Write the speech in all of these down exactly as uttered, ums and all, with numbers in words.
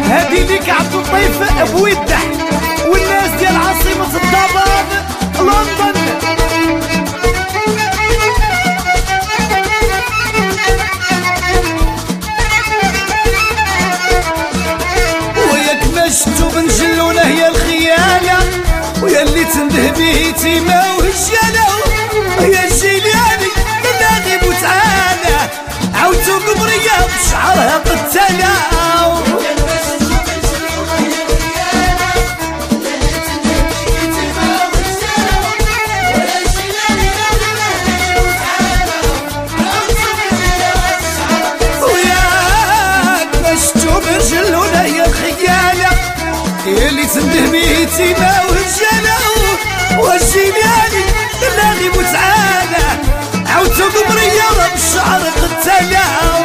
هادي ليك عبد اللطيف بويدح والناس ديال عاصمة الضباب لندن. وياك ما شفتو بنجلونا هي الخيالة ويا اللي تنده به تيما وهجالة يا الجيلاني لا غيب وتعالى عاودتو قمرية بشعرها قتالة. برجلونا هي الخيالة اللي تنده به تيما وهجالة والجيلاني لا غيب وتعالى عاودتو قمرية بالشعر قتالة.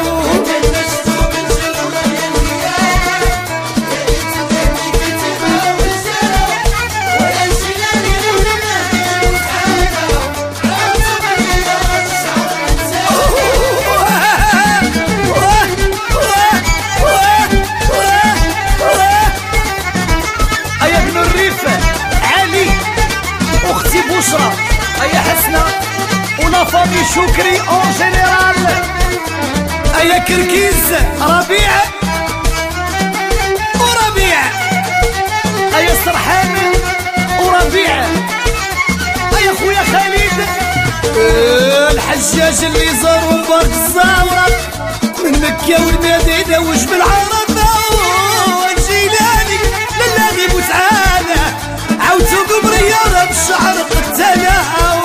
أيا حسنة ولا فامي شكري اون جينيرال. أيا كركيز ربيع وربيع أيا سرحان وربيع أيا خويا خالد الحجاج اللي زاروا مبارك الزاورة من مكة والمدينة وجبل عرفة والجيلاني لا غيب وتعالى عاودتو قمرية بالشعر قتالة.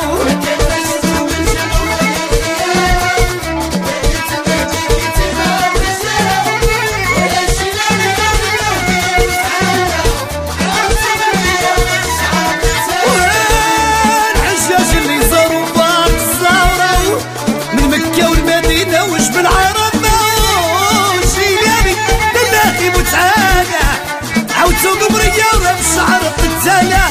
الحجاج اللي زاروا مبارك الزاورة من مكة والمدينة وجبل عرفة والجيلاني لا غيب وتعالى عاودتو قمرية بالشعر قتالة.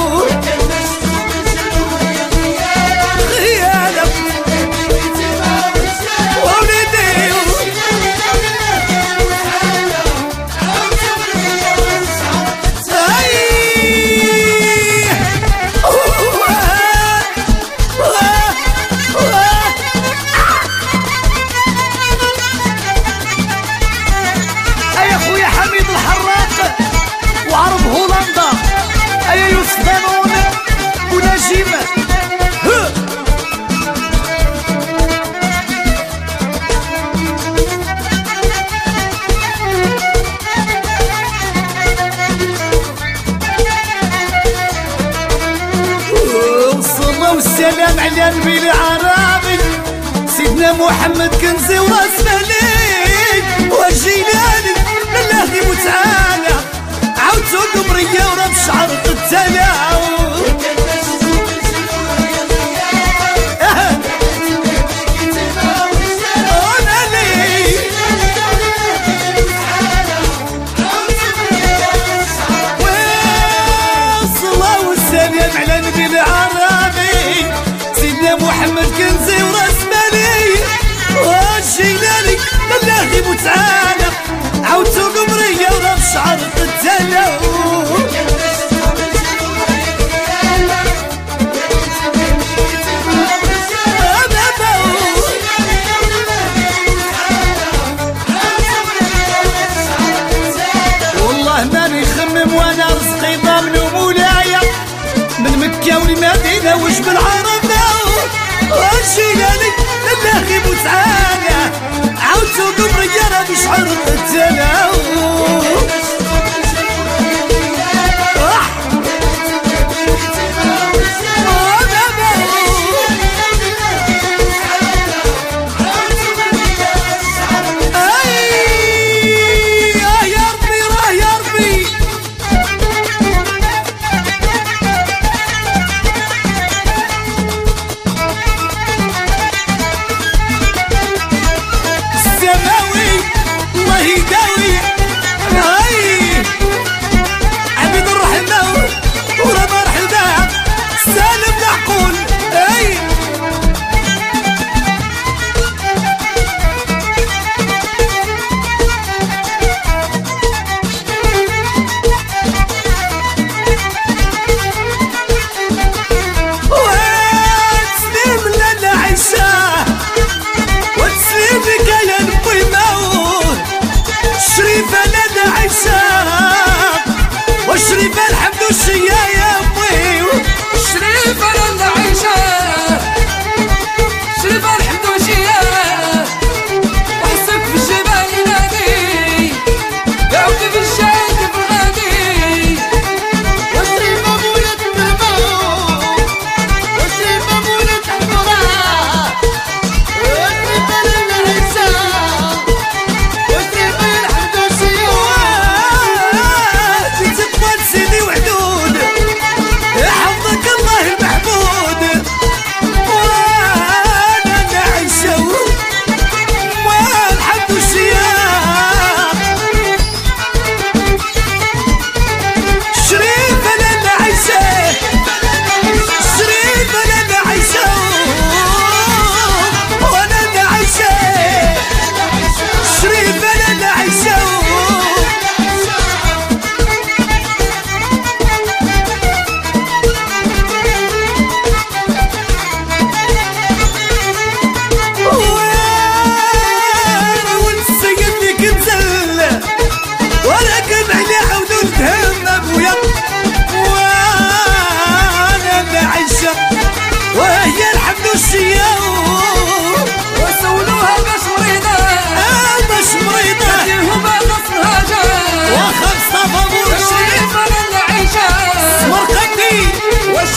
وعرب هولندا أيا يوسف دانون ونجيب والصلاة والسلام على النبي العربي سيدنا محمد كنزي وراس مالك والجيلاني لا غيب وتعالى عاودتو قمرية ورا بشعر قتالة. والصلاة والسلام على النبي العربي سيدنا محمد كنزي وراس مالي والجيلاني لا غيب وتعالى عاودتو قمرية ورا بشعر قتالة. والله ماني خمم وانا رزقي ضامن ومولايا من مكة والمدينة وجبل عرفة والجيلاني لا غيب وتعالى عاودتو قمرية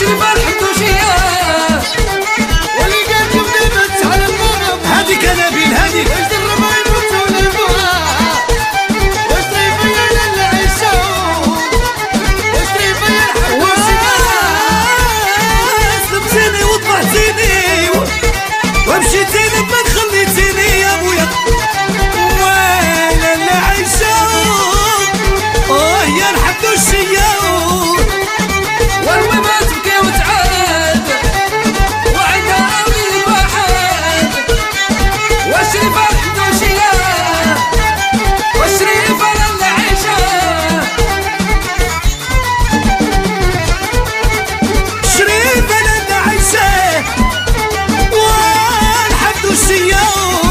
واشرف الحمدوشية واللي قال جبنبت على المغرب هاديك انا بين هاديك اجدر ما يموتوا للبوها واشري فيا للعيشة واشري فيا الحمدوشية سلمتيني وطبعتيني ومشيتيني ما خليتيني يا ابويا وين العيشة اه يا الحمدوشية والوي ما تبكي وتعاد وعندها أولي واحد واشرف الحمدوشية واشرف للعيشة شريف للعيشة والحمدوشية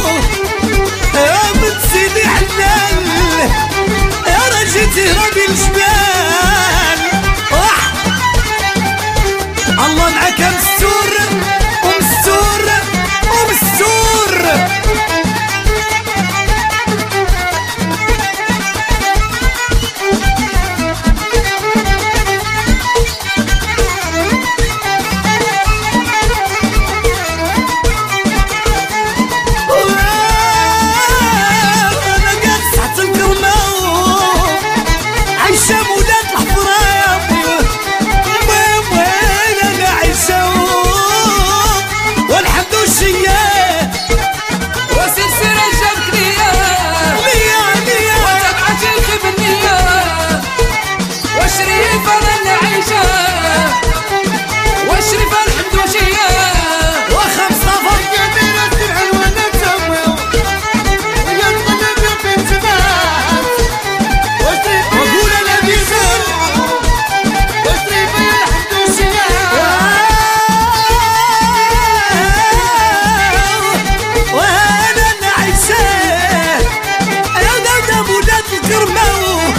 يا بنت سيدي حلال يا رجيتي ربي الجبال الله معاك مستور ومستور ومستور انا قاعد تحت الكرمة عايشة مولات الحفراء والحمدوشية وسلسلة جابك ليا ليا ليا وتبعت الخبنية واشرف للعيشة واشرف الحمدوشية واخا مصطفى قادرة تبع الولد تسوي ويتقلب بنت بنات واشرف وقول انا بيزن واشرف الحمدوشية وانا نعيشة يا دادا مولات الكرمة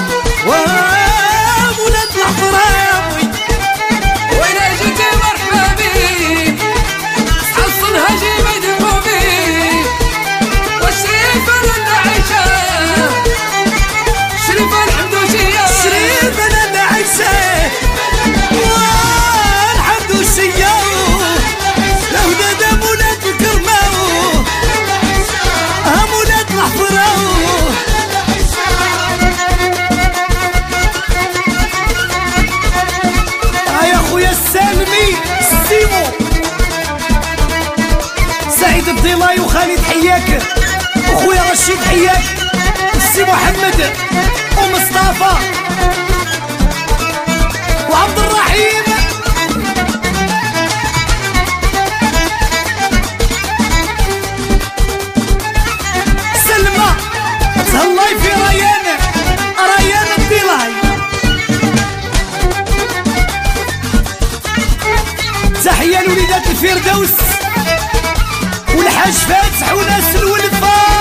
ومولات الحفراوي وإذا جيتي مرحبا بيك حصلها جيبي دمومي واشرف للعيشة شريف الحمدوشية شريف للعيشة والحمدوشية لو دادا مولات الكرمة مولات الحفراوي يا خويا السالمي سيمو سعيد الضلاي وخالد حياك وخويا رشيد حياك والسي محمد ومصطفى وعبد الرحيم سلمى تهلاي في ريان ريان الضلاي تحية لوليدات الفردوس والحاج فاتح وناس الولفة